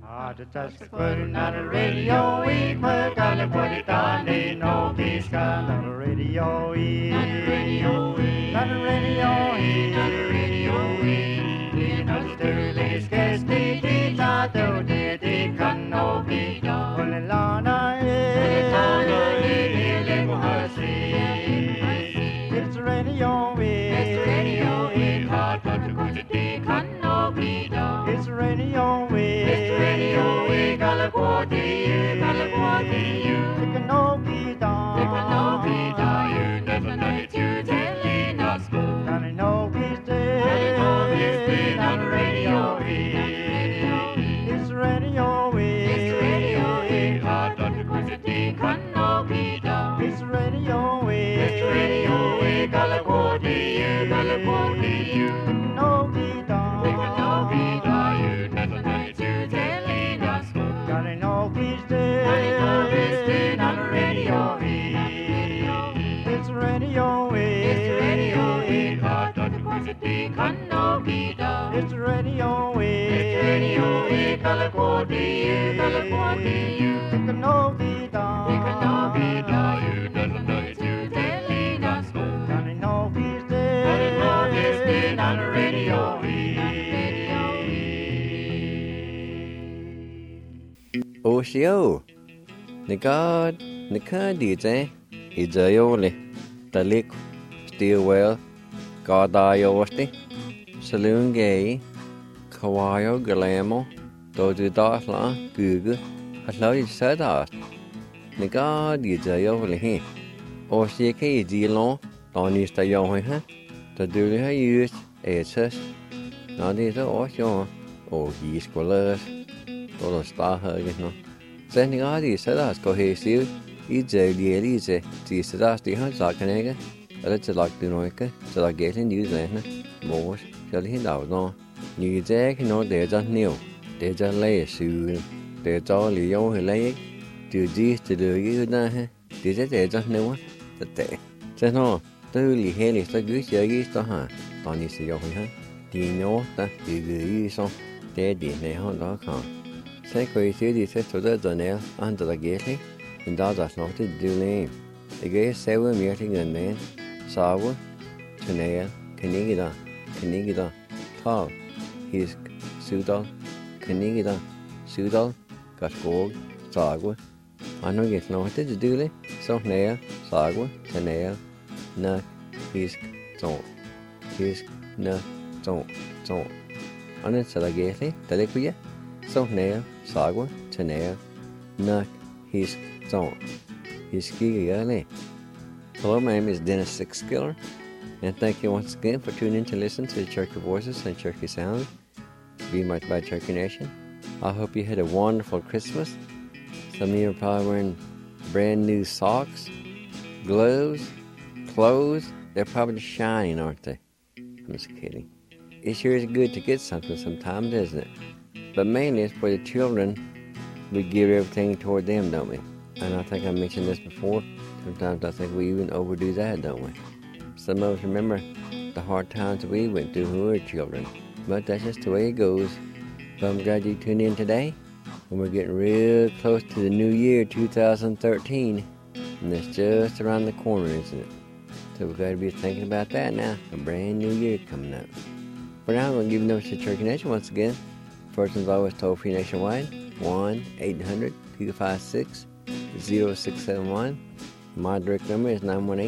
The touch putting on the radio, we put on the body down, they know peace on the radio, on the radio, on the radio, on the radio, we know the early skates, they thought they can no be done. Only Lana, it's the radio, it's the radio, hard but the good they can no be done. It's the radio, California, they can no be done. They can no be done. You never know it, you telling us go. And I know he's dead. On the radio, it's the radio, it's the radio, hard on the good they can no be done. It's the radio, it's the radio, California, they can no be done. They can no be done. You never know it, you telling us go. And I know he's dead. On the radio, it's the radio, it's the radio, hard on the good they can no be done. It's the radio, California, they can no be done. They can no be done. You never know it, you telling us go. And I know he's dead. And I know he's dead on the radio. Oshio, the God, the Candice, it's a yoli, the lick, Stillwell, God Iosti, Saloon Gay, Kawaio Galamo, Dodu Dasla, Google, I love you said that. The God, it's a yoli he. Oshiki, Zilon, don't use the young one, the duty I use, it's us. Not is the Oshio, oh, he's colors. Todo está no. Sending all these sellers cohesive, easy, das die Handsakenege, let's like the Noika, so like getting New Zealand, more, shall he know. New Jack, no, they just new. They just lay soon. There's all the young lay, do this to do you, did they just know the day. Say no, the hell is the good year to her. Don't you see your hand? You know that you use on daddy, they hold.com. Sai coincidi se toda Daniel under the gately, and that's not to do name. The gay seven meeting and man, Sawa, Tanea, Canigida, Tall, his Sudal, Canigida, Sudal, Gasgog, Sagwa. I know get noted to do it, so Nea, Sagwa, Tanea, Nut, his Zone, his Nut, Zone. On it, so I gately, the liquid. So Nea, Sagwa, Tanea, Nuck, his Zone, his Ski. Hello, my name is Dennis Sixskiller, and thank you once again for tuning in to listen to the Cherokee Voices and Cherokee Sounds, be much by Cherokee Nation. I hope you had a wonderful Christmas. Some of you are probably wearing brand new socks, gloves, clothes. They're probably shining, aren't they? I'm just kidding. It sure is good to get something sometimes, isn't it? But mainly it's for the children. We give everything toward them, don't we? And I think I mentioned this before. Sometimes I think we even overdo that, don't we? Some of us remember the hard times we went through when we were children. But that's just the way it goes. So I'm glad you tuned in today. And we're getting real close to the new year, 2013. And it's just around the corner, isn't it? So we've got to be thinking about that now. A brand new year coming up. For now, I'm going to give you numbers to Cherokee Nation once again. First one's always toll-free nationwide, 1-800-256-0671. My direct number is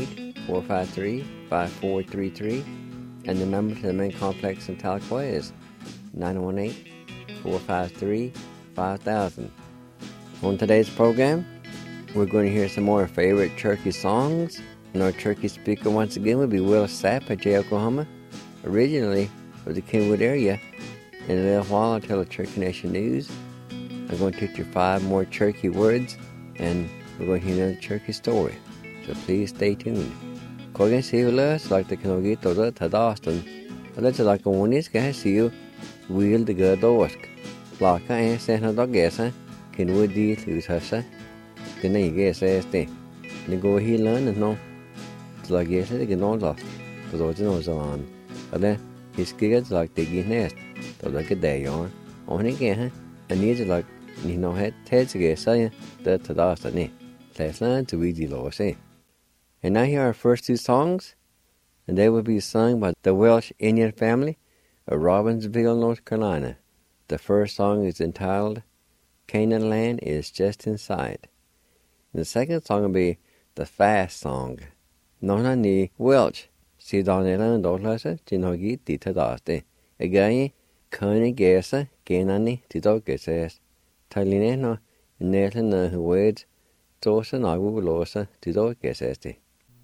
918-453-5433. And the number to the main complex in Tahlequah is 918-453-5000. On today's program, we're going to hear some more favorite Cherokee songs. And our Cherokee speaker once again will be Will Sapp of Jay, Oklahoma, originally of the Kenwood area. In a little while, I'll tell the Cherokee Nation news. I'm going to teach you 5 more Cherokee words, and we're going to hear another Cherokee story. So please stay tuned. Kogan Sivula, like the Kanogito, the Tadaston, let's like a one is going to see you, Wheel the good orsk. Like I ain't saying a dog guess, Kenwood deal, who's her, the name guess as they. They go here learn and no. It's like yes, they get on off. Because I was on. But then his kids like they get nest. So like a day on. On again, Anijalak ni no het tetsige saya the tadastani. Leslan to we lo say. And now here are our first two songs, and they will be sung by the Welsh Indian family of Robbinsville, North Carolina. The first song is entitled Canaan Land is Just Inside. And the second song will be the Fast Song. Nona ni Welsh si danelan dolasa jinogi di tadaste. Again, Kani Gesa, Genani, Tido Geses, Talineno, Nathan Wade, Dosa Nagu Losa, Tido Gesesti.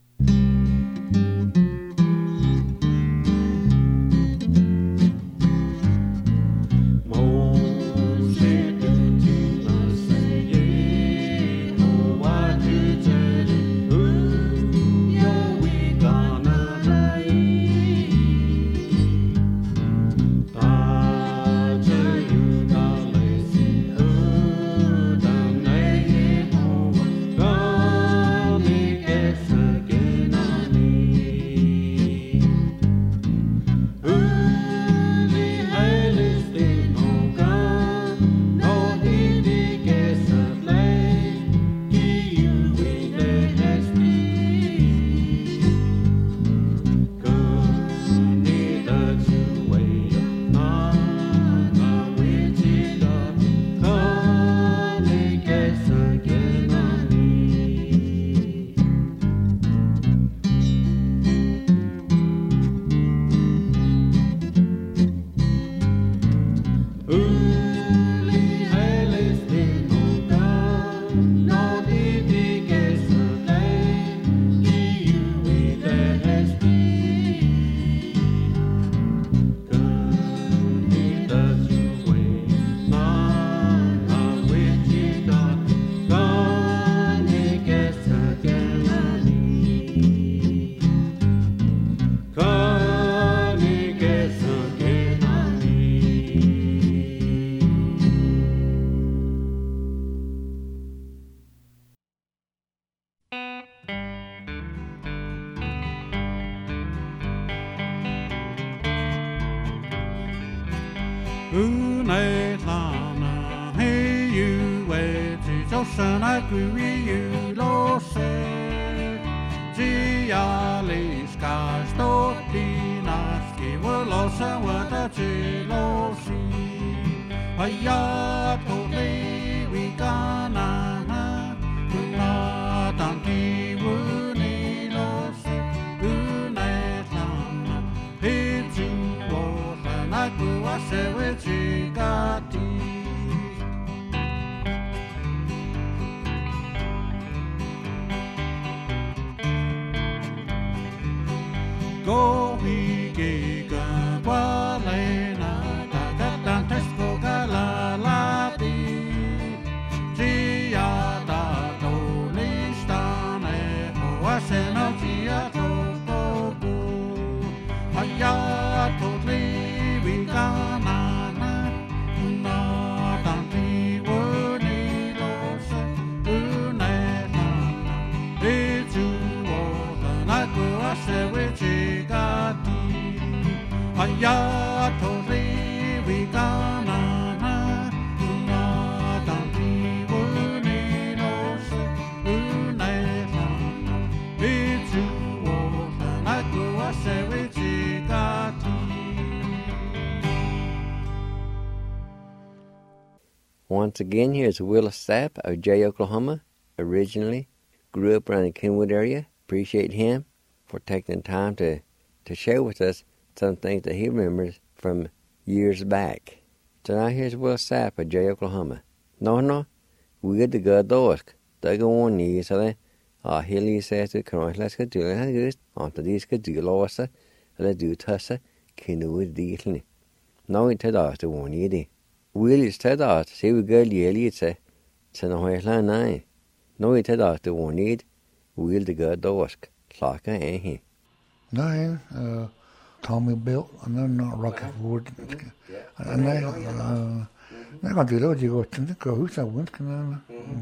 Once again, here's Willis Sapp of Jay, Oklahoma. Originally grew up around the Kenwood area. Appreciate him for taking the time to share with us some things that he remembers from years back. So now here's Willis Sapp of Jay, Oklahoma. No, we get the good dosk. They go on knees, so Hilly says to Cross, let's get to it. After these could do lossa, let's do tussa, Kenwood dealing. No, it had us to one year. Willis said out, say we go yearly, say, no, Highland nine. No, it had out the one need, wheel the good dosk, clock, ain't he? Nine, Tommy built, and then Rocket Wood. And I got the road you go to the coast, I went to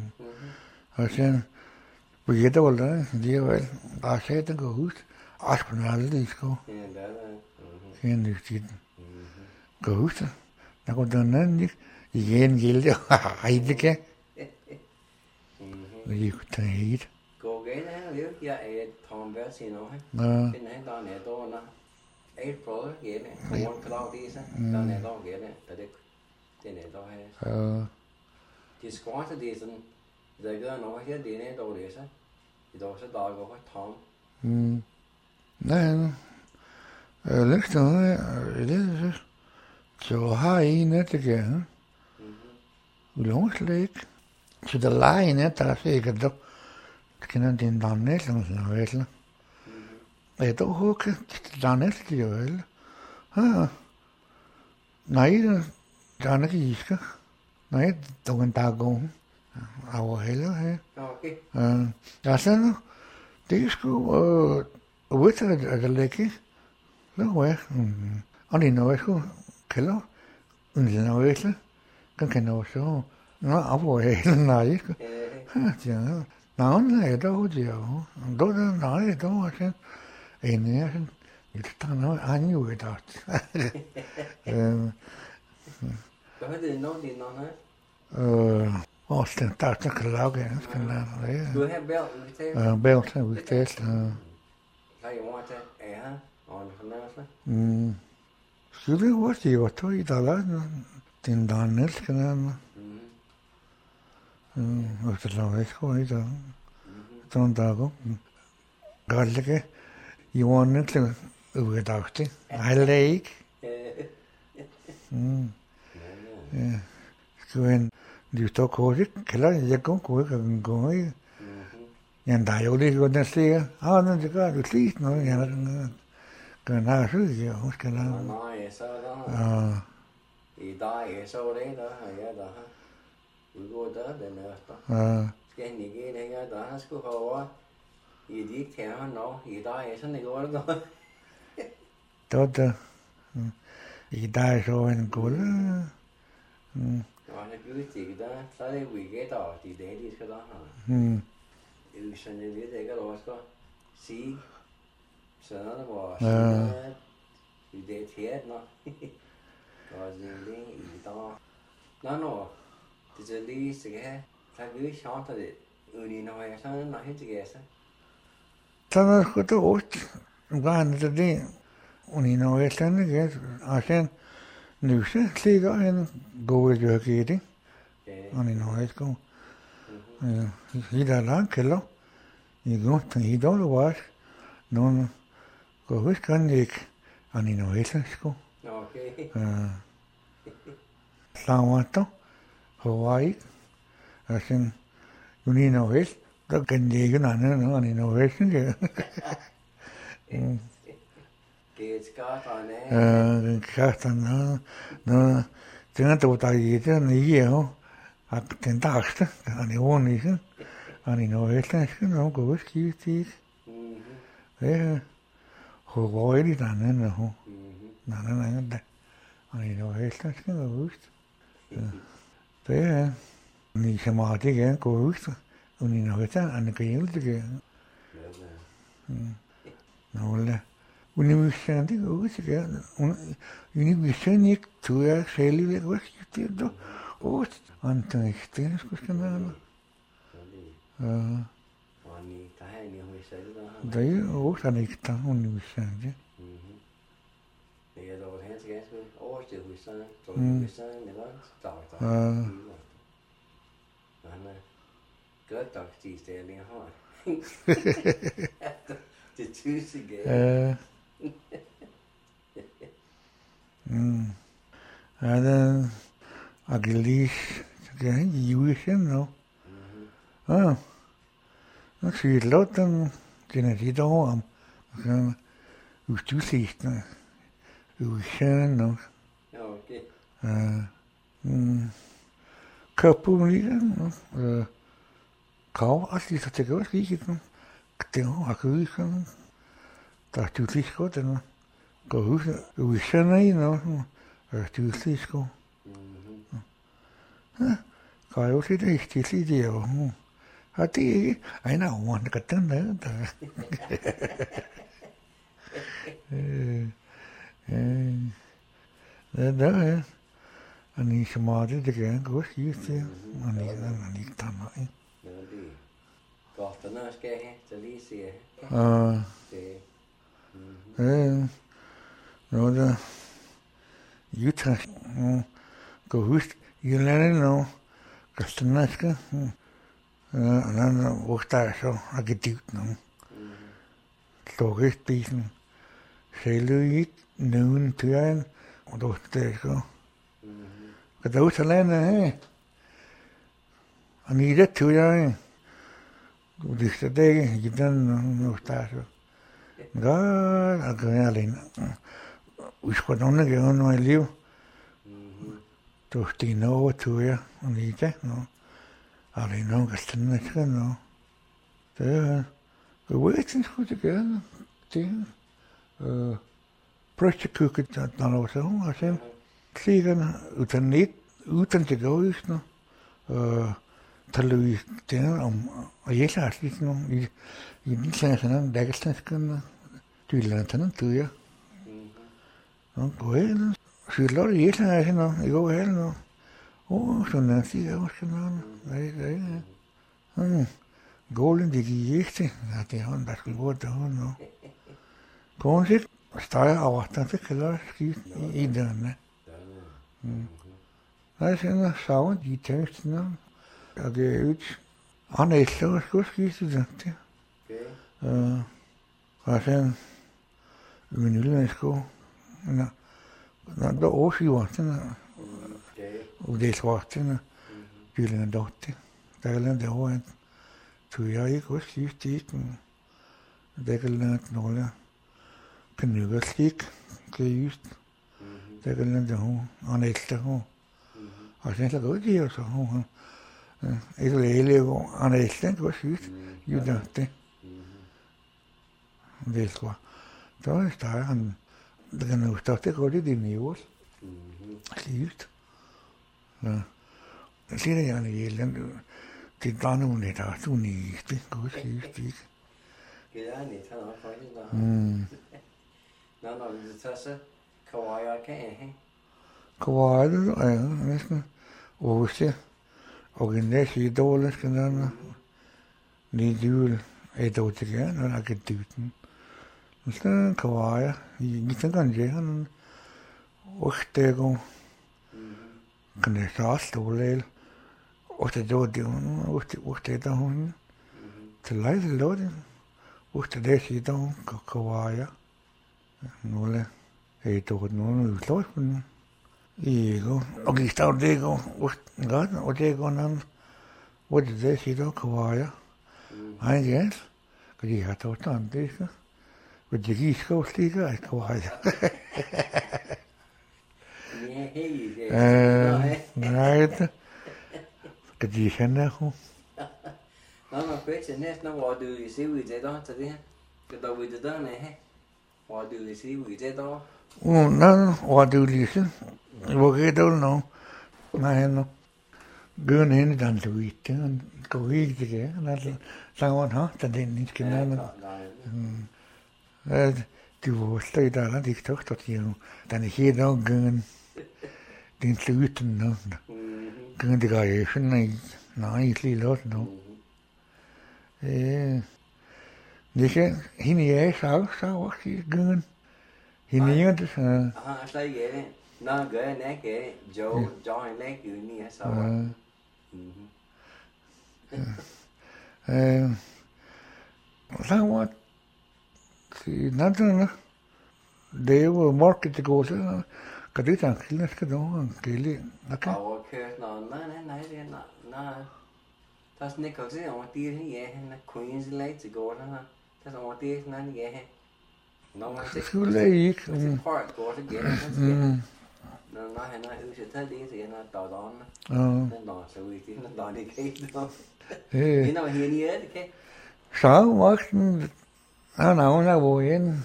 I said, we get all that, dear, I said to go hoot, Aspinall, let's go. And you did go hoot. Ako doon igen gilde haidike. Vi kunne hit. Gå igen her, det jeg er Tom Vers i Norge. Ja. Den her der er der under. Et brød igen. Morgen klar det så. Der er der igen. Der det den er der her. Ja. De skvatter det sådan. Der gør noget her det er der det så. Det er så der går Tom. Nej. Liksom det så har en etike. Ulonslik. Så der lejen der sikkert dog. Kender din dannet eller vel. Jeg dog huske dannet jo vel. Ja. Nej, der er ikke iska. Nej, dog en dag gå. Over heller her. Okay. Ja, sådan. Det er sgu ude at det lægge. Nå, ja. Og det er noget, sgu kalder. Uden noget, så kan noget så. Nå, over hele nej, sgu. Ja, navnet er dog det jo. Då der nej, dog er sådan. En er sådan. Det er noget andet ud af det. Hvad er det noget din navn her? Og den der kan lage, skal lade. Du har bælt Bælt er udtalt. Har I ord til ære og en fornærmelse? Skulle det også det var tog i der den der næsten der. Og så laver jeg sgu i der. Sådan der går. Galge. I var næsten udagtigt. Heller ikke. Skulle en de står kort, kalder jeg gå i. Yan der jo lige godt der siger. Når det gør du slidt noget, jeg kan have syg, jeg husker der. Nej, så der. I dag så det der, ja der. Udgår der den efter. Skal han ikke det her der skulle over. I de ikke tager nå. I dag så det går der. Der. I dag så en guld. Og det bliver ikke der. Så er det weekend og de dage de skal der have. Det er sådan det det kan også godt sige. Så når det var sådan i det teater nå. Og det er i dag. Nå. Det er lige så kan. Så vi charter det. Uden når jeg sådan når helt til gæster. Så når skulle du også. Hvad er det? Uden når jeg sådan ikke. Og sen nu så ligger en god jørgede. Og når jeg skal. I der langt kælder. I går til i dag var nogen går husk kan ikke. Og når jeg skal. Okay. Samato, Hawaii, og sen uden når jeg der kan det ikke andet og når jeg skal. Det er skarpt den kærten nå den der var i den i jo at den dagste han er ikke han når jeg skal nå gå ski til ja Hawaii det andet nå nej der han når jeg skal gå husk det er ni så meget det kan gå husk og ni når jeg han kan jo det nå Univision det går ud til Univision ikke tror jeg selv vil også det då og antan det skulle noget og ni der er ni hos selv der. Det er også han ikke der Univision det. Det er dog hans ganske oversted hos sådan så hos sådan det var der. Han er godt nok stigt der lige har. Det tyse igen. Ja, den agilis, det er i USA nu. Nu siger jeg lort den er lidt over om. Hvis du ses den USA nu. Okay. Køber lige krav, altså det kan også ikke den. Det var ikke sådan. Der er tydeligt godt den. Går ud USA nu. Tyskland. Kan jo se det stiligt det jo. Har det ikke? Ej, nej, man kan den der. Det der er. Ani samadi de gan go skifte. Ani tamma. Nå det. Godt, der skal jeg have, så lige se. Det. Nå der. Utah. Go husk. Jeg lader nu. Kastanaska. Og der så agedivt nu. Storrestbisen. Selv nogen tøjen. Og der er så. Kan der også lande her? Og ni det tøjen. Og det er det ikke den nu der så. Godt, og kan jeg alene. Husk på nogle gange nu i liv. Du stiger over tøjer. Og ni det nu. Alene nogen kan stande sig nu. Det er waiting for the girl. Det prøvekøkket der var så og så klikkerne uden til gården taler det om og jeg har lidt nu i den sådan der kan sådan du lader den du ja og går så lå det jeg har sådan i går her nu sådan der siger også sådan nej Gålen det gik ikke, at det han der skulle gå der nu. Gålen sig steger over, det kan da ske i den. Nej, så savner de teksten, og det er ud. Han er så skulle ske det. Og så min lille sko. Når der oversiver sådan, og det svart sådan, bilen dotte. Der er den der så jeg ikke også skifte i den. Det kan lade nogle knykker slik, det er just. Det kan lade hun, og næste hun. Og så er det godt, det så hun. Ikke læge, og næste, det var sygt. Jo, det. Det er så. Så er det han, det kan jo starte godt i din niveau. Sygt. Ja. Det siger jeg ikke, det var nogle lidt af uniste, godt skifte. Det er lidt, han har faktisk der. Når det tager så, kawaii kan jeg have. Kawaii, det er næsten. Og hvis det, og en næste i dårlig skal der, lidt jul, et år til gerne, og der kan dytten. Men så er kawaii, i tænker jeg, han ostego, kan det så også dårlig. Og det var det der hun til lejde låde og det sig der kawaii nogle nogle udslåspen i går og de står det går og det går nan og det sig der kawaii han ja kan de have tåt det så og de gik så stikker kawaii nej Kan de kende hun? Nå, man kører til næsten, hvor du vil se ud i det der, til det her. Skal du ud i det der, nej? Hvor du vil se ud i det der? Nå, hvor du vil se. Hvor kan du nu? Nej, nu. Gør en hende, den du ved det. Han går ikke til det. Så var han haft den ikke skal med. Du var stødt der, det ikke tøgt, at den er helt nok gøren. Den sluten nu. Gøren det gør jeg sådan, nej, ikke lort nu. Det kan hende jeg så også gøren. Hende er det så. Så ja, nå gør jeg ikke, Joe en læg jo ni så. Så var det det var markedet til gå så. Kan det tage til skal du gælde. Okay. Og kørt nej, nej. Der er sådan ikke også over det ja, han Queens lag til gå der. Der er over det sådan ja. Nå, man skulle ikke. Det part går til gælde. Når han har huset til det så han har døderne. Den der så ud det der det kan. Det når her i det kan. Så voksen han har hvor en.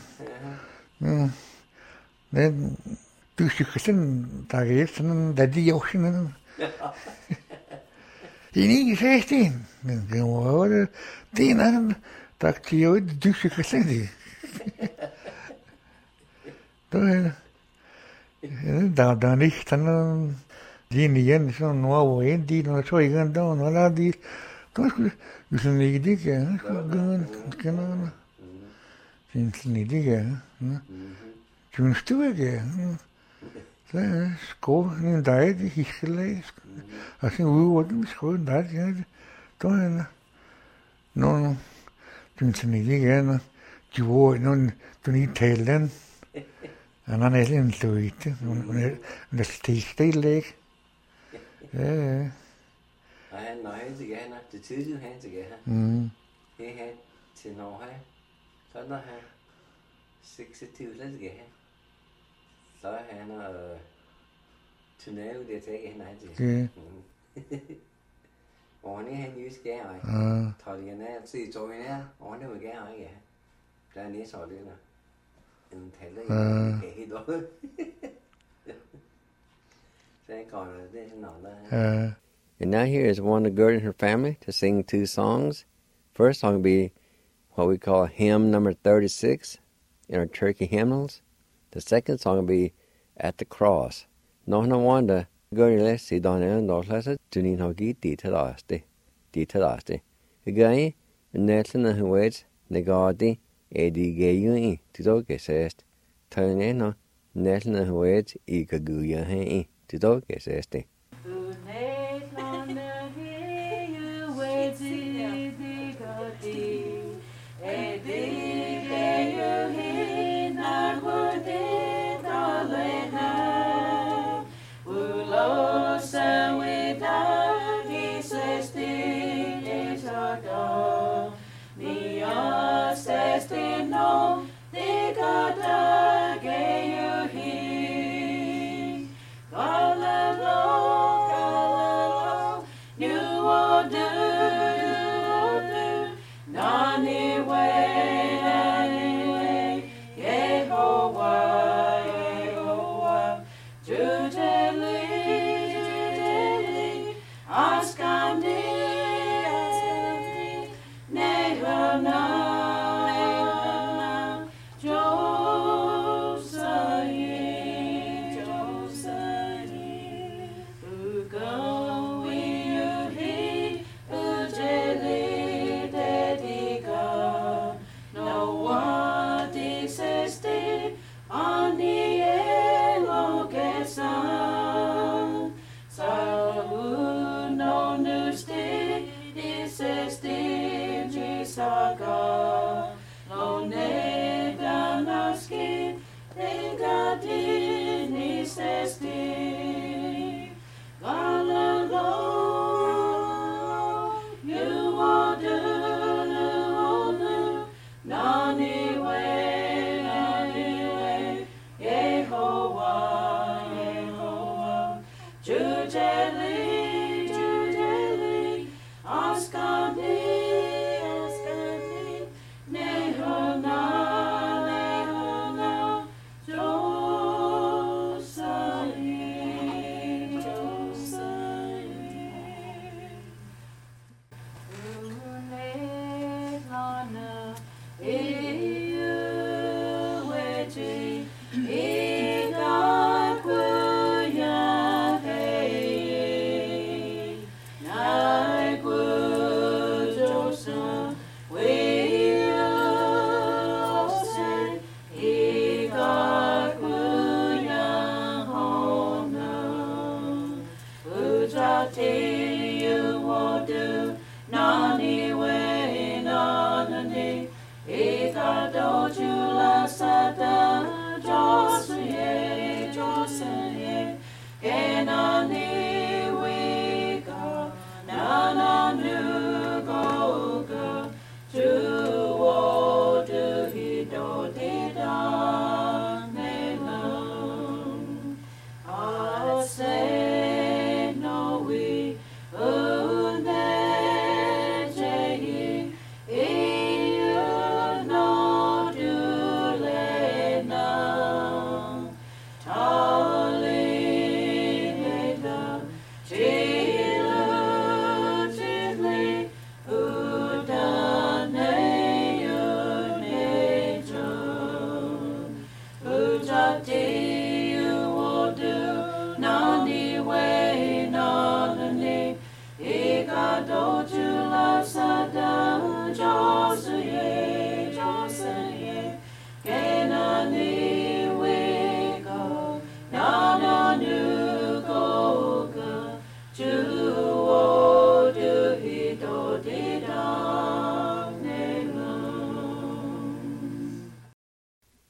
Men du skal sådan der er sådan der de også sådan. Det er ikke fæsten. Men det var det er en der kan jo du skal sådan det. Der er nicht dann Dini yen so nuovo enti no so igando no la di to ni di che gun che no ni di che Jun stue che sko in dai di hischle assim we would sko dai to no jun ni di che no ju non tu ni telen and an elin luit un stille I had no hands again, the two hands again. He had to know her. So no her 62 let's get him. So I had to know they take in hands. Only hand use game I told you now, see join now, only we get I get. Then it's all in and tell you he don't. And now here is Wanda Gerd and her family to sing two songs. First song will be what we call hymn number 36 in our turkey hymnals. The second song will be At the Cross. Nohna Wanda Gerd lesi Donna Norlasa Tunin Hogi Ditalasti. Again, Netlin and Huweds Negadi Edi Gayui Tidoke says Taneno Netlin and Huweds Ikaguya Hei Tidoke says the.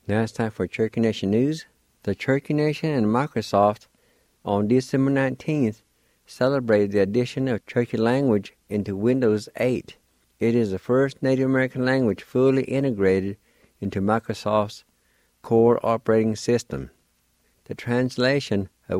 Now it's time for Cherokee Nation News. The Cherokee Nation and Microsoft on December 19th celebrated the addition of Cherokee language into Windows 8. It is the first Native American language fully integrated into Microsoft's core operating system. The translation of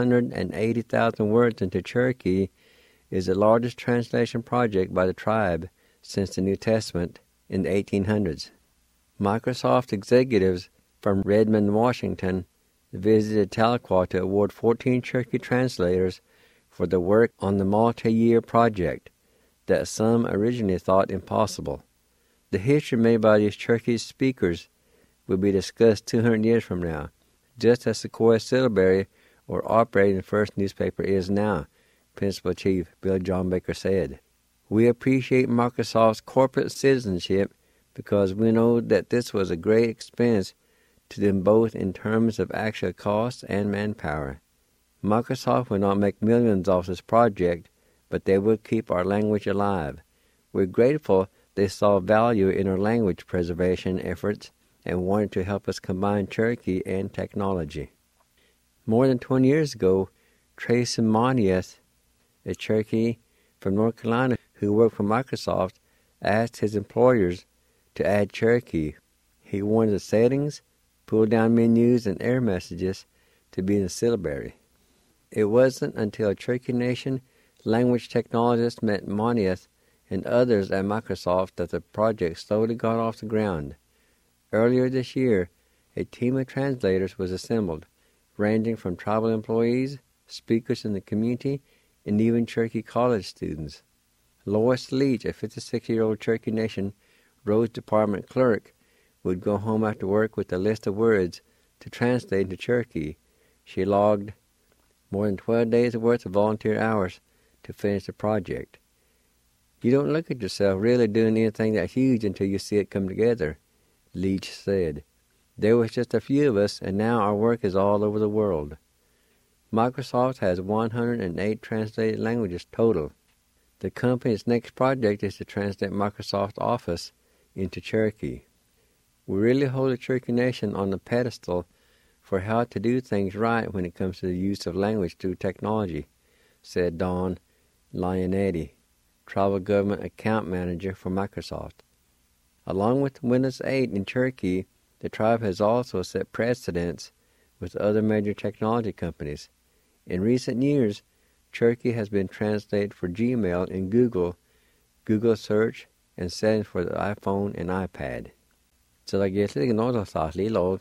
180,000 words into Cherokee is the largest translation project by the tribe since the New Testament in the 1800s. Microsoft executives from Redmond, Washington, visited Tahlequah to award 14 Cherokee translators for the work on the multi-year project that some originally thought impossible. The history made by these Cherokee speakers will be discussed 200 years from now, just as Sequoia Syllabary or operating the first newspaper is now, Principal Chief Bill John Baker said. We appreciate Microsoft's corporate citizenship because we know that this was a great expense to them both in terms of actual cost and manpower. Microsoft will not make millions off this project, but they will keep our language alive. We're grateful they saw value in our language preservation efforts and wanted to help us combine Cherokee and technology. More than 20 years ago, Tracy Monieth, a Cherokee from North Carolina who worked for Microsoft, asked his employers to add Cherokee. He wanted the settings, pull-down menus, and error messages to be in the syllabary. It wasn't until Cherokee Nation language technologists met Monieth and others at Microsoft that the project slowly got off the ground. Earlier this year, a team of translators was assembled, ranging from tribal employees, speakers in the community, and even Cherokee college students. Lois Leach, a 56-year-old Cherokee Nation Roads Department clerk, would go home after work with a list of words to translate into Cherokee. She logged more than 12 days' worth of volunteer hours to finish the project. You don't look at yourself really doing anything that huge until you see it come together, Leach said. There was just a few of us, and now our work is all over the world. Microsoft has 108 translated languages total. The company's next project is to translate Microsoft Office into Cherokee. We really hold the Cherokee Nation on the pedestal for how to do things right when it comes to the use of language through technology, said Don Lionetti, Tribal Government Account Manager for Microsoft. Along with Windows 8 in Cherokee, the tribe has also set precedents with other major technology companies. In recent years, Cherokee has been translated for Gmail in Google Search, and settings for the iPhone and iPad. Tilaggetli gnodal thali log.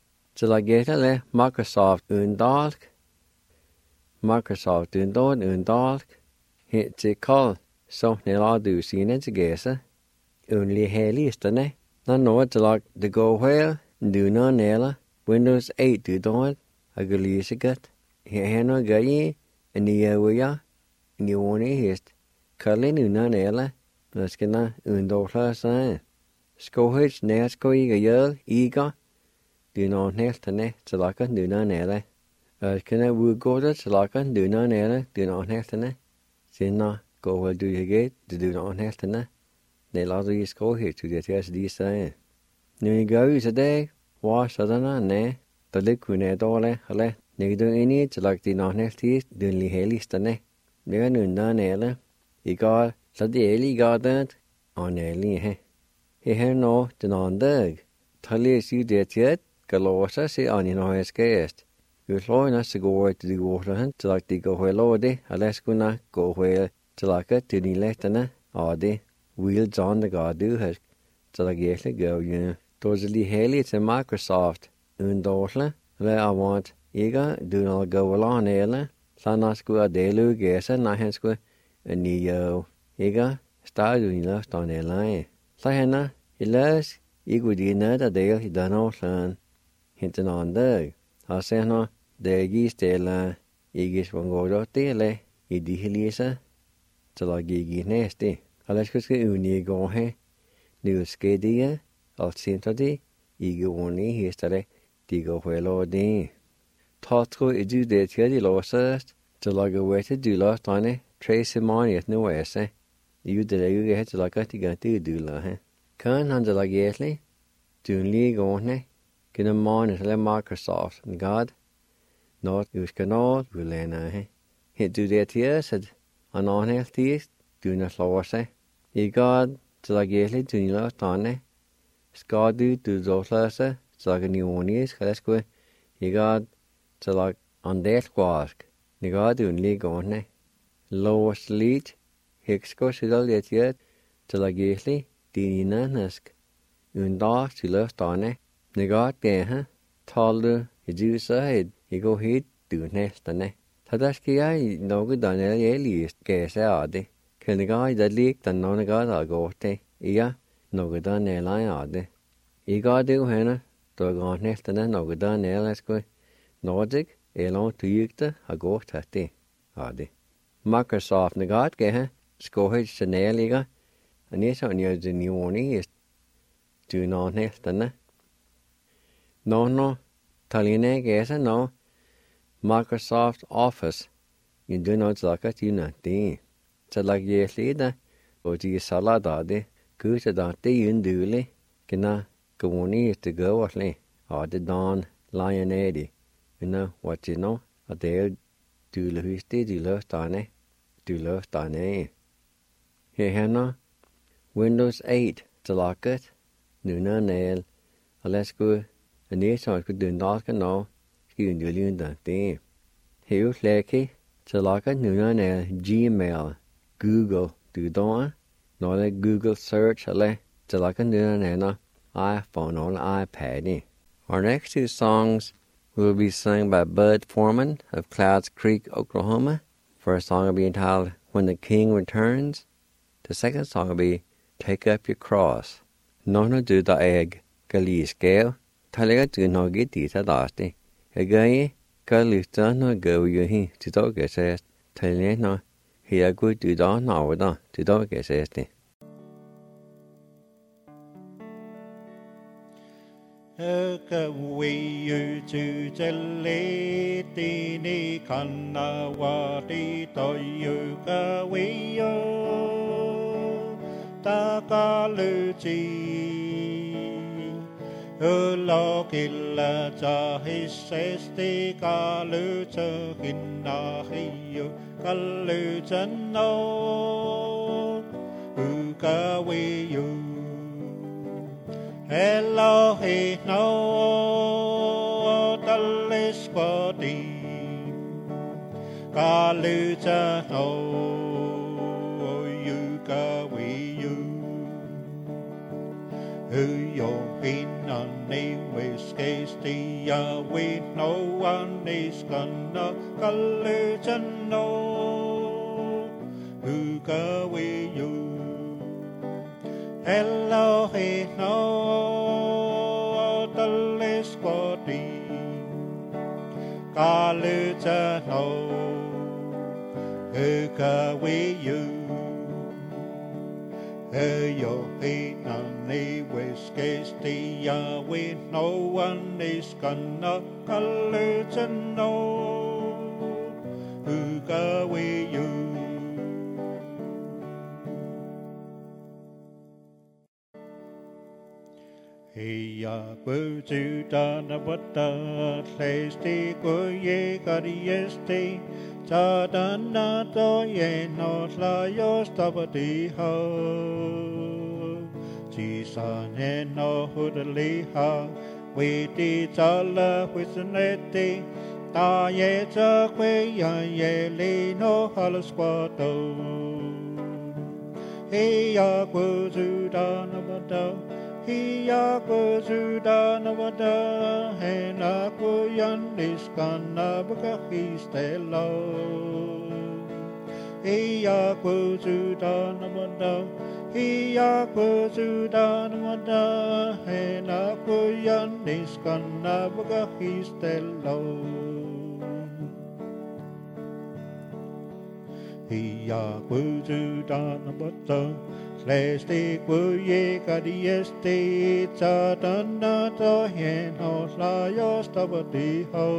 Tilaggetli Microsoft undalk. Microsoft undalk. Hit tikal so neladu sine tigesa. Only helistane. Na no tilag the go whale. Do na nela. Windows 8 do don. Agulisigat. Heno gayi. Aniawaya. Niwoni hist. Kalinu na nela. Naskina undorla sa. Skohits neskoiga yel iga. Do not neltane tilaka do na nela. Askina wugoda tilaka do na nela. Do not neltane. Sinna go well do you get to do not neltane. They love you skohit to the TSD sa. Nu go today. Wash adana ne. The liquid dole hale. Nigdo any tilak do not neltis do li helistane. Nega nunda nela. Igar. Så det är gadet on he. He no den andag. Talis ju det jet galosa se an in hoes gest. You sloina se go to the water hunt like the go helode, aleskuna go well to like it to the letana, ade, wheels on the gadu has to like yesle go you. Tozili heli to Microsoft, undosla, le I want, ega do not go along ele, sanasqua delu gesa, nahensqua, and neo. Ega, stadu in last on a line. Sahena, he loves, igudina da dale he done all son. Hinton on dug. Hasena, de gistela, igis vongodo tele, idihilisa, till I gigi nasty. Alescus uni go he, new skedia, al sintadi, igoni histare, digo huelo de. Tatko idu de tiadi losast, till I go wet to do last on it, trace him on it no esse. You did you get like I got to do la, Can under like yetly, do league on Gina mon is le Microsoft and God. Not us canal Gulena he. He do that here said an on healthy do not lose. Ye God to la geli do ni la tane. Skadu do zotlase to la ni onis kalesque. Ye God to la on that quask. Ni God do ni gone. Lowest lead. Hexco sidal that yet to la geli dinina nask. Unda to la tane. Ni God geha. Taldu you said you go hit do nestane. Tadaski no good on a case ade. Can the guy that leaked and non god go te? Ia no good on a line ade. E got do henna, dog on nestane no good on a lesque. Nordic, a long to yukta a go tate ade. Microsoft the god geha, scohage to nailiga, and yes on your the new one is do not nestane. No. Taline gesa no Microsoft Office. You do not like it, you know, de. So like yes, leader, or do you salad de, good at that de unduli, gina go on is to go at le, or the dawn lion eddy. You know what you know, a day do lose did you love dane, do love dane. Here, Hannah, Windows 8 to lock it, Nuna nail, let's go. And this I could do not know, you do that day. Here, Lecky, to lock a new Gmail, Google, do don't, no like Google search, to lock a new iPhone or iPad. Our next two songs will be sung by Bud Foreman of Clouds Creek, Oklahoma. First song will be entitled When the King Returns. The second song will be Take Up Your Cross. No do the egg, Gali scale. Talega do not get these at last. A guy, Galuta no go you he to dog says, Talena, he a good do not know to dog says. We you to the lady ni kana wadi to you ka we yo takaluji. Lo killa cha hissesti kalu cha hinna hiyo kalu channo uka we you hello he no talis body kalu cha no uka we you yo in anyways case the we no one is gonna collision no who go we you hello he no the list body collision no who go we you yo in anyways case the we no one is gonna collision no who go we you he quơ chữ ta na bất ta lấy sti quơ ye carieste cha dan na to ye no la yo stabati ho chỉ sa ne no hudali ha we ti cha la wisneti ta ye cha que ya ye li no halasquato he ya quơ chữ ta na bất ta Hiya kuzuda navada hena kuyan iskana bakahi stelo. Hiya kuzuda navada hiya kuzuda navada hena kuyan iskana bakahi stelo. Hiya kuzuda navada Lesti kuye kadiesti cha dana to hen ho la yo stabati ho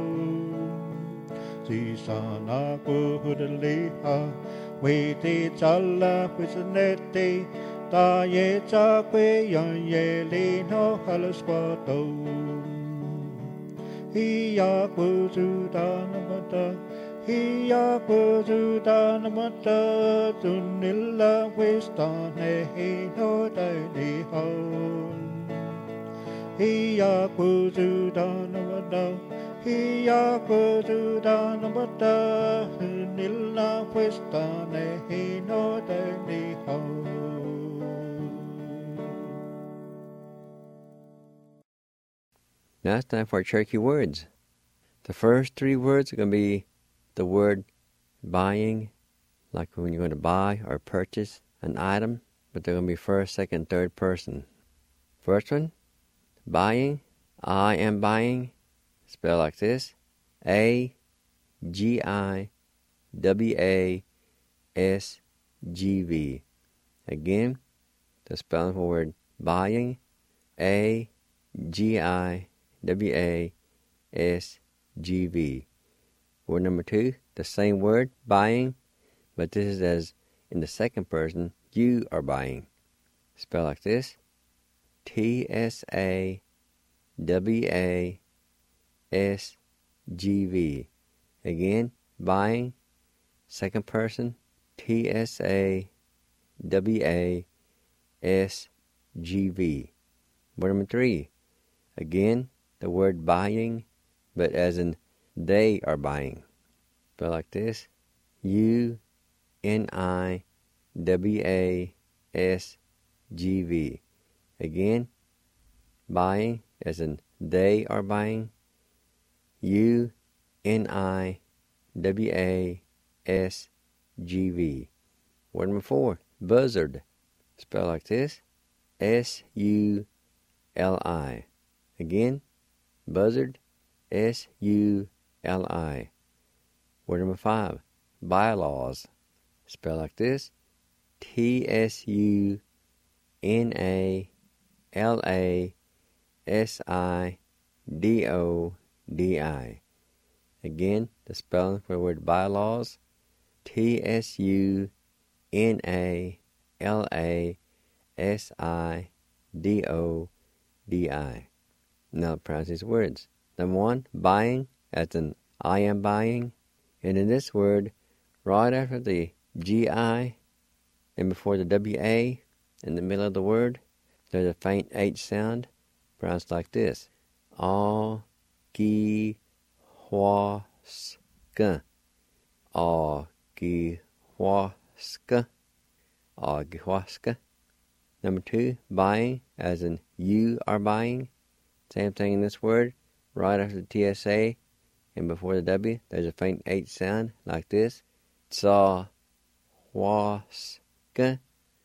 si sana ku hudali ha we ti chala pisneti ta ye cha kwe yan ye li no halasquato Hiya Kuzudanamata, Hiya Kuzudanamata, Tunilla Westane, no Dadi Ho. Hiya Kuzudanamata, Hiya Kuzudanamata, Tunilla Westane, no Dadi Ho. Now it's time for our Cherokee words. The first 3 words are going to be the word buying, like when you're going to buy or purchase an item, but they're going to be first, second, third person. First one, buying. I am buying. Spell like this: A-G-I-W-A-S-G-V. Again, the spelling for the word buying: A-G-I-W-A-S-G-V. Word number 2, the same word, buying, but this is as in the second person, you are buying. Spell like this: T-S-A-W-A-S-G-V. Again, buying, second person, T-S-A-W-A-S-G-V. Word number 3, again, the word buying, but as in they are buying. Spell like this: U-N-I-W-A-S-G-V. Again, buying, as in they are buying. U-N-I-W-A-S-G-V. Word number 4, buzzard. Spell like this: S-U-L-I. Again, buzzard, S-U-L-I. Word number 5, bylaws. Spell like this: T-S-U-N-A-L-A-S-I-D-O-D-I. Again, the spelling for the word bylaws: T-S-U-N-A-L-A-S-I-D-O-D-I. Now pronounce these words. Number 1, buying, as in I am buying. And in this word, right after the G-I and before the W-A in the middle of the word, there's a faint H sound, pronounced like this: A-G-Hwa-S-K. A-G-Hwa-S-K. A-G-Hwa-S-K. Number 2, buying, as in you are buying. Same thing in this word, right after the T-S-A and before the W, there's a faint H sound like this: Tsa-hwa-s-ka.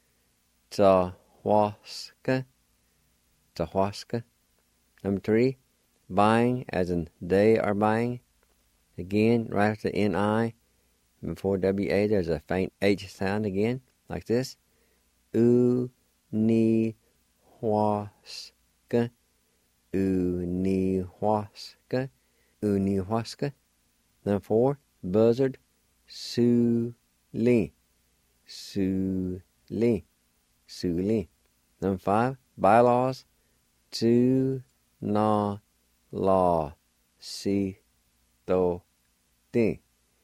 Tsa-hwa-s-ka. Tsa-hwa-s-ka. Number 3, buying, as in they are buying. Again, right after the N-I and before W-A, there's a faint H sound again, like this: U-ni-hwa-s-ka. U-ni-hwa-s-ka. Uni-hwa-s-ka. Number 4, buzzard, Su-li. Su-li. Su-li. Number 5, bylaws, Tu-na-la-si-to-ti.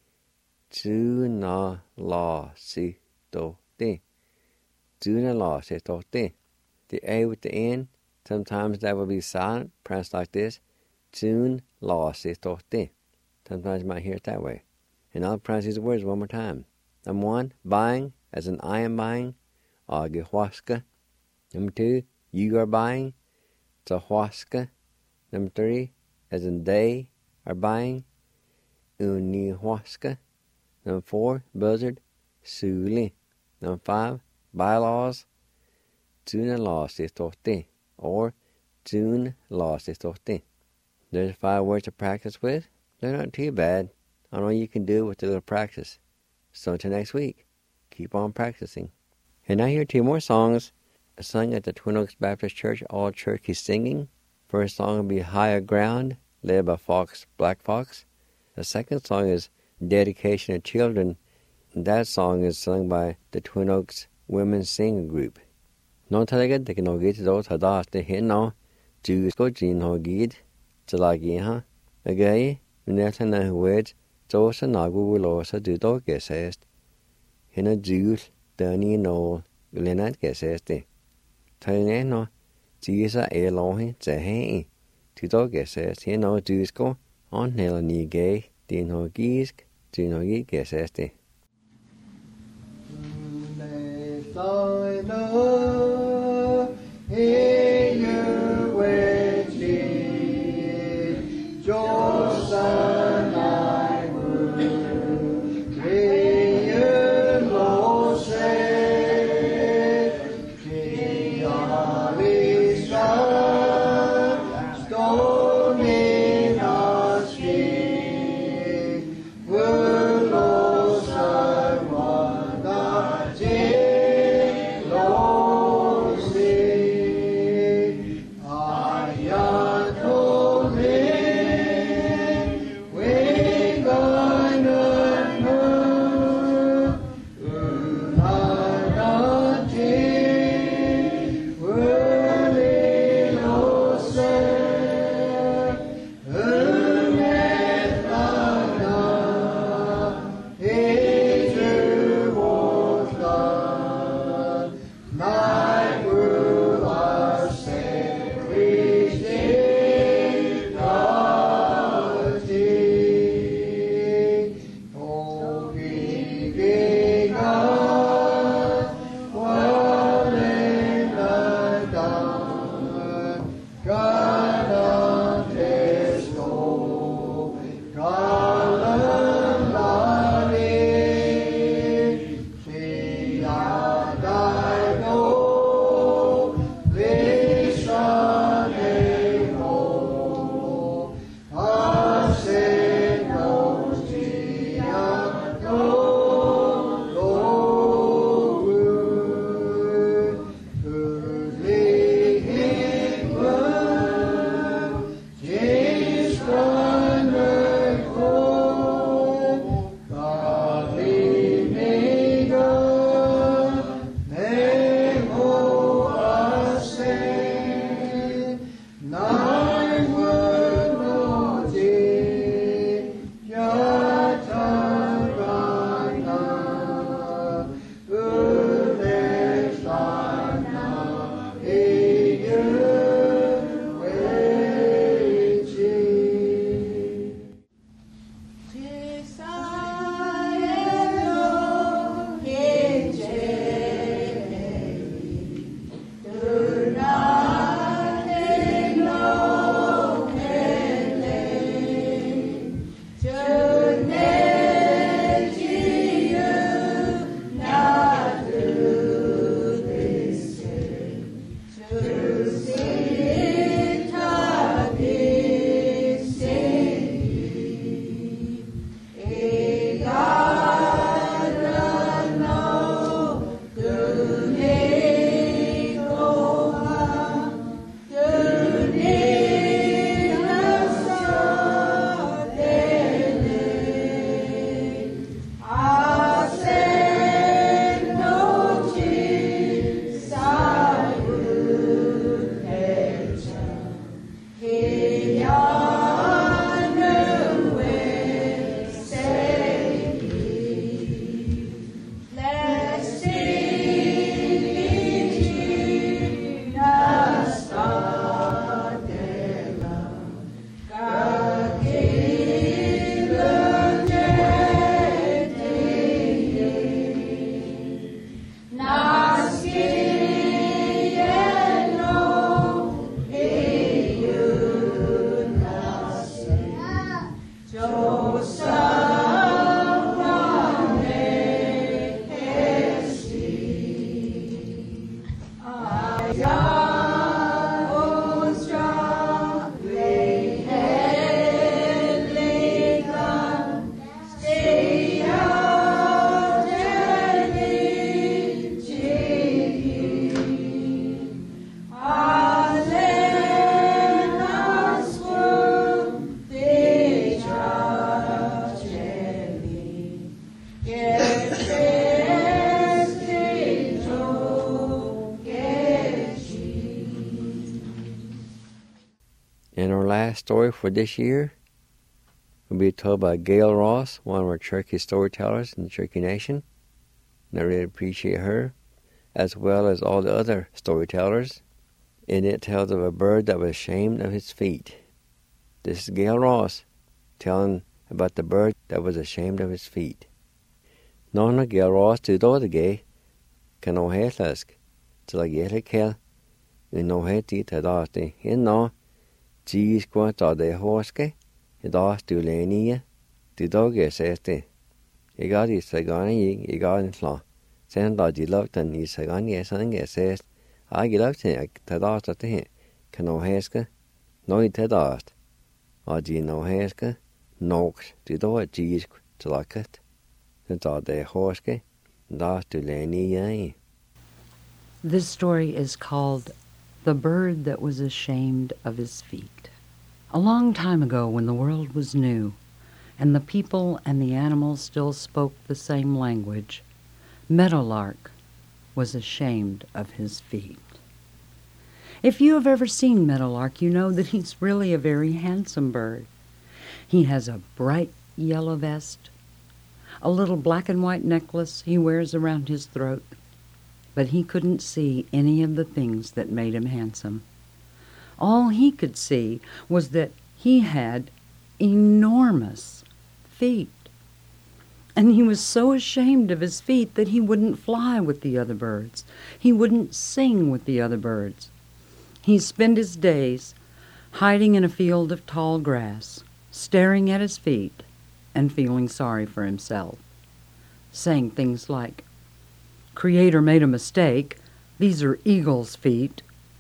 Tu-na-la-si-to-ti. Tu-na-la-si-to-ti. The A with the N, sometimes that will be silent, pronounced like this: Tun-la-si-to-ti. Sometimes you might hear it that way. And I'll pronounce these words one more time. Number 1, buying, as in I am buying. A-gi-hwa-s-ka. Number 2, you are buying. Tsa-hwa-s-ka. Number 3, as in they are buying. Uni-hwa-s-ka. Number 4, buzzard, Su-li. Number 5, bylaws, Tun-la-si-to-ti, or Tun-la-si-to-ti. There's 5 words to practice with. They're not too bad. I know you can do it with a little practice. So until next week, keep on practicing. And now here are 2 more songs sung at the Twin Oaks Baptist Church All Cherokee Singing. First song will be Higher Ground, led by Fox Black Fox. The second song is Dedication of Children. And that song is sung by the Twin Oaks Women's Singing Group. Non talaga de no git do tada te hino ju sko jin ho gid tsalagi ha Again, Nelson and Wedge, Josa Nagu will also do dog assessed. Hina Jules, Danny Noel, Glenat assessed. Tangano, Jesus Elohi, Zahay, to dog assessed, he no Jusco, on Helani gay, Dino Gisk, Dino Gig assessed. And our last story for this year will be told by Gail Ross, one of our Cherokee storytellers in the Cherokee Nation. And I really appreciate her, as well as all the other storytellers. And it tells of a bird that was ashamed of his feet. This is Gail Ross telling about the bird that was ashamed of his feet. Nona Gail Ross to dodage, can no heslask, till I get a kill, and no heti to dasti, in no, geez quant all the horske, it all to lania, to doge says the. I got his sagani, I got in slaw. Send dog you loved and his sagani, sang says, I get up to dast at him, can no heska, no to dast. Or do you know heska, nox, to do it, geez, to like it. And all the horske, dast to lania. This story is called The Bird That Was Ashamed of His Feet. A long time ago, when the world was new, and the people and the animals still spoke the same language, Meadowlark was ashamed of his feet. If you have ever seen Meadowlark, you know that he's really a very handsome bird. He has a bright yellow vest, a little black and white necklace he wears around his throat, but he couldn't see any of the things that made him handsome. All he could see was that he had enormous feet. And he was so ashamed of his feet that he wouldn't fly with the other birds. He wouldn't sing with the other birds. He spent his days hiding in a field of tall grass, staring at his feet and feeling sorry for himself, saying things like, "Creator made a mistake. These are eagle's feet."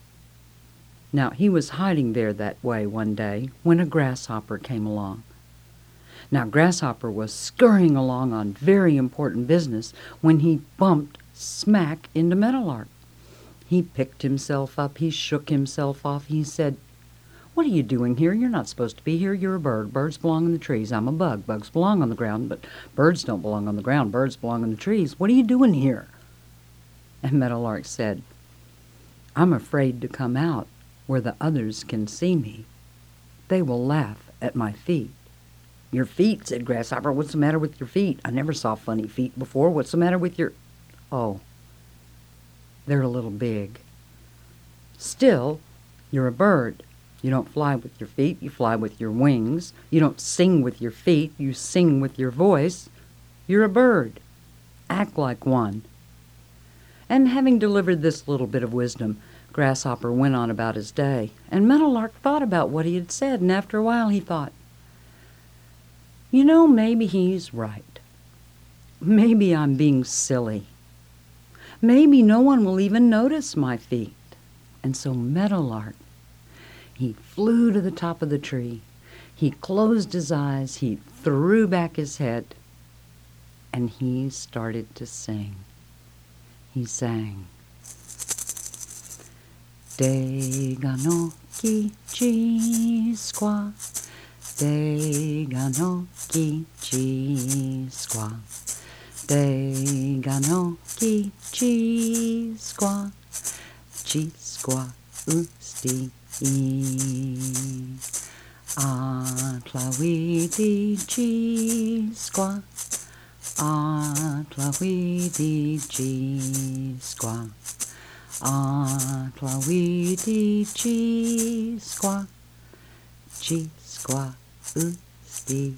Now, he was hiding there that way one day when a grasshopper came along. Now, Grasshopper was scurrying along on very important business when he bumped smack into Meadowlark. He picked himself up, he shook himself off, he said, "What are you doing here? You're not supposed to be here. You're a bird. Birds belong in the trees. I'm a bug. Bugs belong on the ground, but birds don't belong on the ground. Birds belong in the trees. What are you doing here?" And Meadowlark said, "I'm afraid to come out where the others can see me. They will laugh at my feet." "Your feet," said Grasshopper. "What's the matter with your feet? I never saw funny feet before. What's the matter with your—" "Oh, they're a little big." "Still, you're a bird. You don't fly with your feet, you fly with your wings. You don't sing with your feet, you sing with your voice. You're a bird. Act like one." And having delivered this little bit of wisdom, Grasshopper went on about his day. And Meadowlark thought about what he had said, and after a while he thought, "You know, maybe he's right. Maybe I'm being silly. Maybe no one will even notice my feet." And so Meadowlark, he flew to the top of the tree. He closed his eyes, he threw back his head, and he started to sing. He sang, "Dega no kichi squaw, Dega no kichi squaw, Dega no kichi squaw, chi squaw usti Atlawidi chi squaw, Atlawidi chi squaw, Atlawidi chi squaw, chi squaw usti.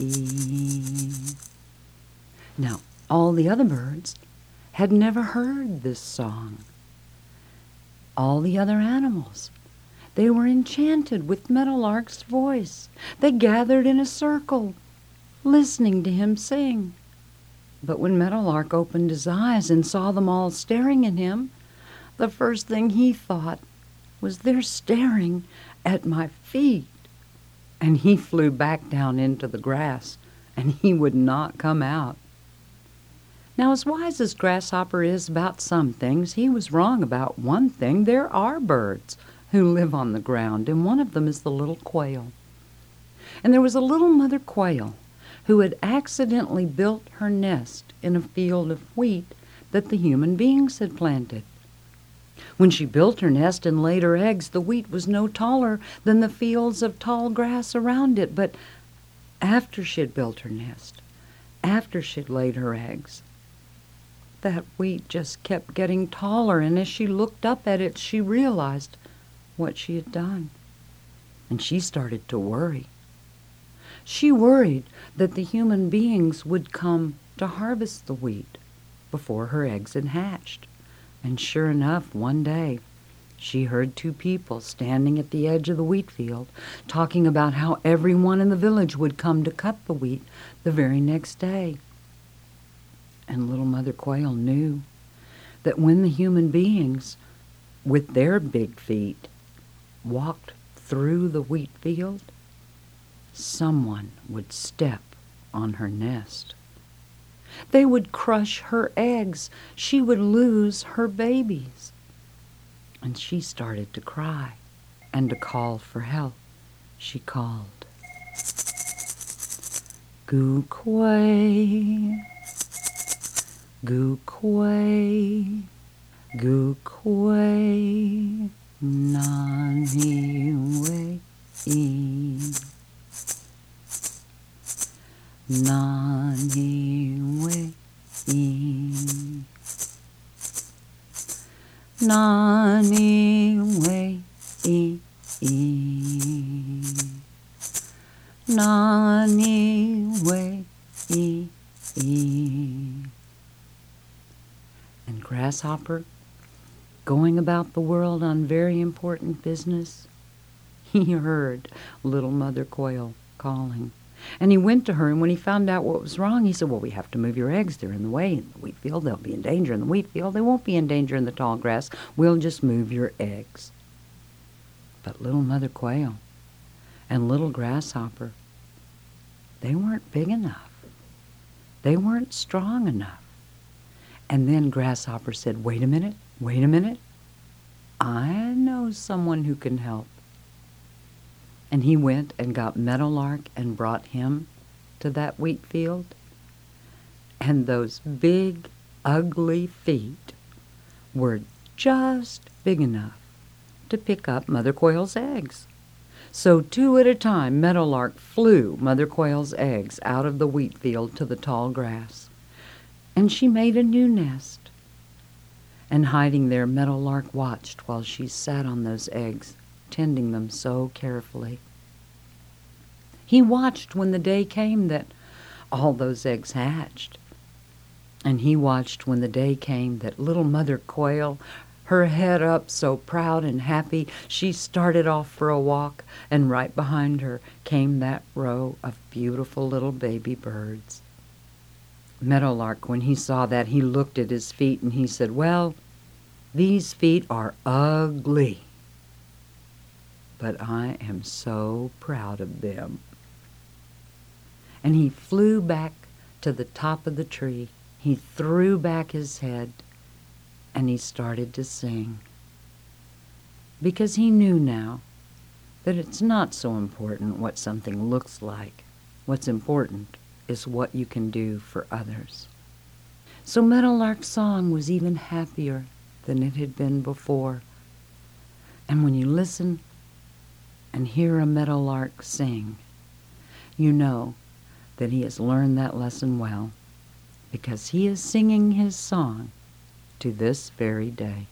Now, all the other birds had never heard this song. All the other animals, they were enchanted with Meadowlark's voice. They gathered in a circle, listening to him sing. But when Meadowlark opened his eyes and saw them all staring at him, the first thing he thought was, "They're staring at my feet." And he flew back down into the grass, and he would not come out. Now, as wise as Grasshopper is about some things, he was wrong about one thing. There are birds who live on the ground, and one of them is the little quail. And there was a little mother quail who had accidentally built her nest in a field of wheat that the human beings had planted. When she built her nest and laid her eggs, the wheat was no taller than the fields of tall grass around it, but after she had built her nest, after she'd laid her eggs, that wheat just kept getting taller, and as she looked up at it, she realized what she had done. And she started to worry. She worried that the human beings would come to harvest the wheat before her eggs had hatched. And sure enough, one day, she heard two people standing at the edge of the wheat field talking about how everyone in the village would come to cut the wheat the very next day. And little Mother Quail knew that when the human beings, with their big feet, walked through the wheat field, someone would step on her nest. They would crush her eggs. She would lose her babies. And she started to cry and to call for help. She called, "Goo quay, goo quay, goo quay, nani way, nani way, nani way, nani way, And Grasshopper, going about the world on very important business, he heard little Mother Quail calling. And he went to her, and when he found out what was wrong, he said, "Well, we have to move your eggs. They're in the way in the wheat field. They'll be in danger in the wheat field. They won't be in danger in the tall grass. We'll just move your eggs." But little Mother Quail and little Grasshopper, they weren't big enough. They weren't strong enough. And then Grasshopper said, wait a minute. I know someone who can help." And he went and got Meadowlark and brought him to that wheat field. And those big, ugly feet were just big enough to pick up Mother Quail's eggs. So 2 at a time, Meadowlark flew Mother Quail's eggs out of the wheat field to the tall grass. And she made a new nest. And hiding there, Meadowlark watched while she sat on those eggs, tending them so carefully. He watched when the day came that all those eggs hatched. And he watched when the day came that little Mother Quail, her head up so proud and happy, she started off for a walk, and right behind her came that row of beautiful little baby birds. Meadowlark, when he saw that, he looked at his feet and he said, "Well, these feet are ugly, but I am so proud of them." And he flew back to the top of the tree. He threw back his head and he started to sing. Because he knew now that it's not so important what something looks like. What's important is what you can do for others. So Meadowlark's song was even happier than it had been before. And when you listen and hear a meadowlark sing, you know that he has learned that lesson well, because he is singing his song to this very day.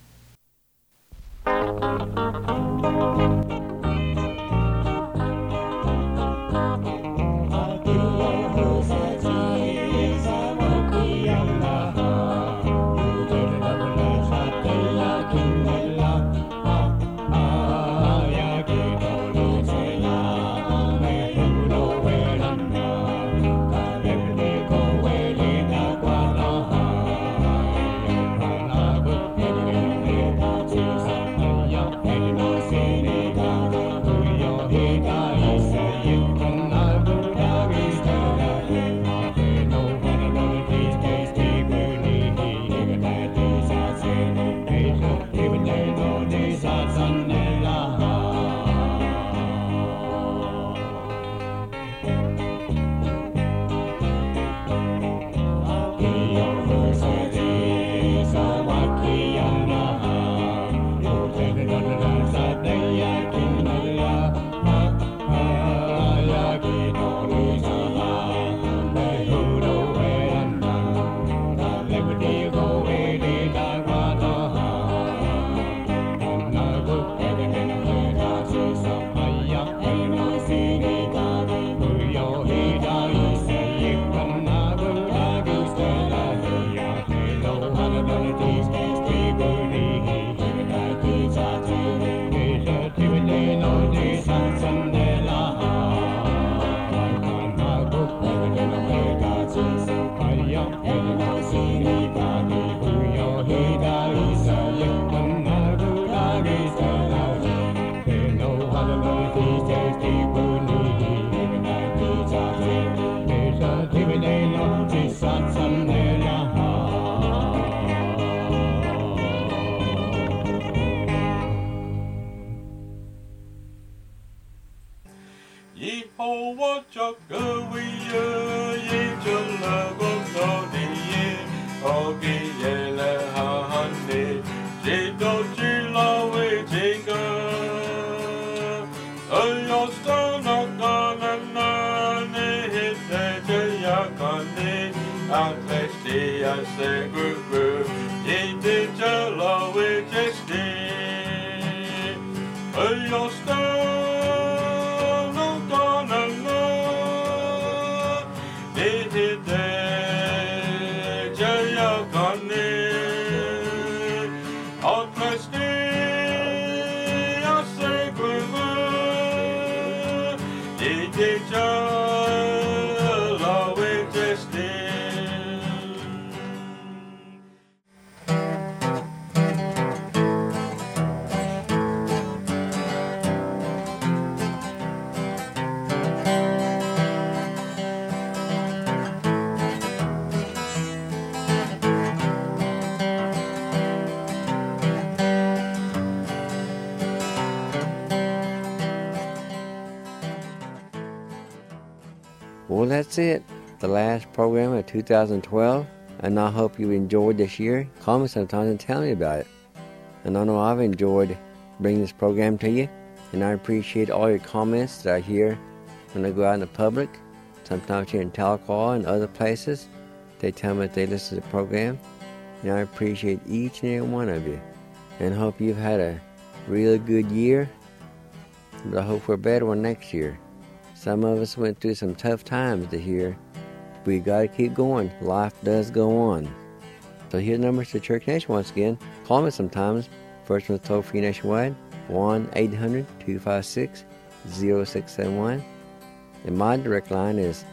Ogi yele hahane, jito jila we jinga. Ayo stona kana na ne hite jayakane, atlesti ase guru, yite jala we jesti. Ayo stona kana na ne hite jayakane, atlesti ase guru. Well, that's it. The last program of 2012. And I hope you enjoyed this year. Call me sometimes and tell me about it. And I know I've enjoyed bringing this program to you. And I appreciate all your comments that I hear when I go out in the public. Sometimes here in Tahlequah and other places. They tell me that they listen to the program. And I appreciate each and every one of you. And hope you've had a real good year. But I hope for a better one next year. Some of us went through some tough times this year. We got to keep going. Life does go on. So here's the numbers to Church Nation once again. Call me sometimes. First one's toll-free nationwide, 1-800-256-0671. And my direct line is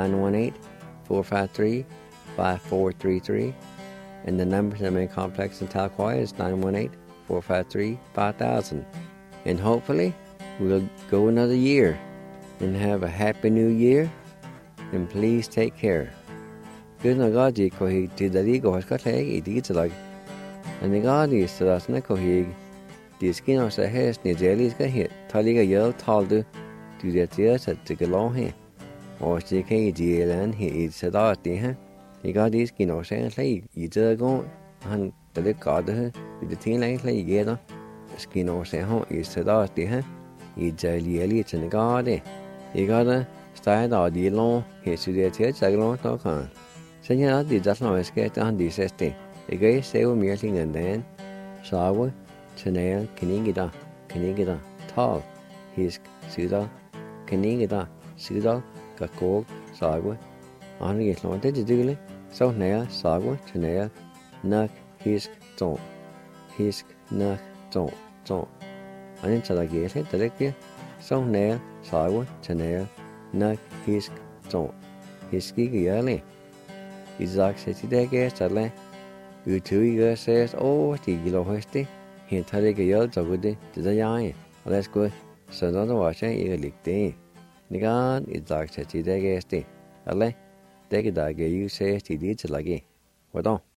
918-453-5433. And the numbers in the main complex in Tahlequah is 918-453-5000. And hopefully, we'll go another year. And have a happy new year, and please take care. Good na gadi ko hi ti dali go has ka leg I di tlag. And the gadi is that na ko hi di skin of sa has ni jelly ka hit tali ga yel taldu to the tears at the long he. Or she can di and he is said out the ha. He got this skin of sa like I go and the god with the teen like get skin of sa home is said out the ha. I jelly elite and the gadi. I gotta start out the long history of the long talk on. Send you out the just now escape on the system. A gay sale meeting and then Sawa, Chanel, Kenigida, Tall, Hisk, Suda, Kenigida, Suda, Kakog, Sawa, on get long digitally. So now, Sawa, Chanel, Nuck, Hisk, Don't, Hisk, Nuck, Don't. And it's like it directly. So now, Sawa, Chanel, Nuck, Hisk, Don't. Hiski Giali. Isaac says, Tale. You two years says, oh, the Gilo Hesti. He tell a girl to go to the Yan. Let's go. So don't watch it, lick day. Nigan, Isaac says, Ale, take it, you says, he did like it. What on?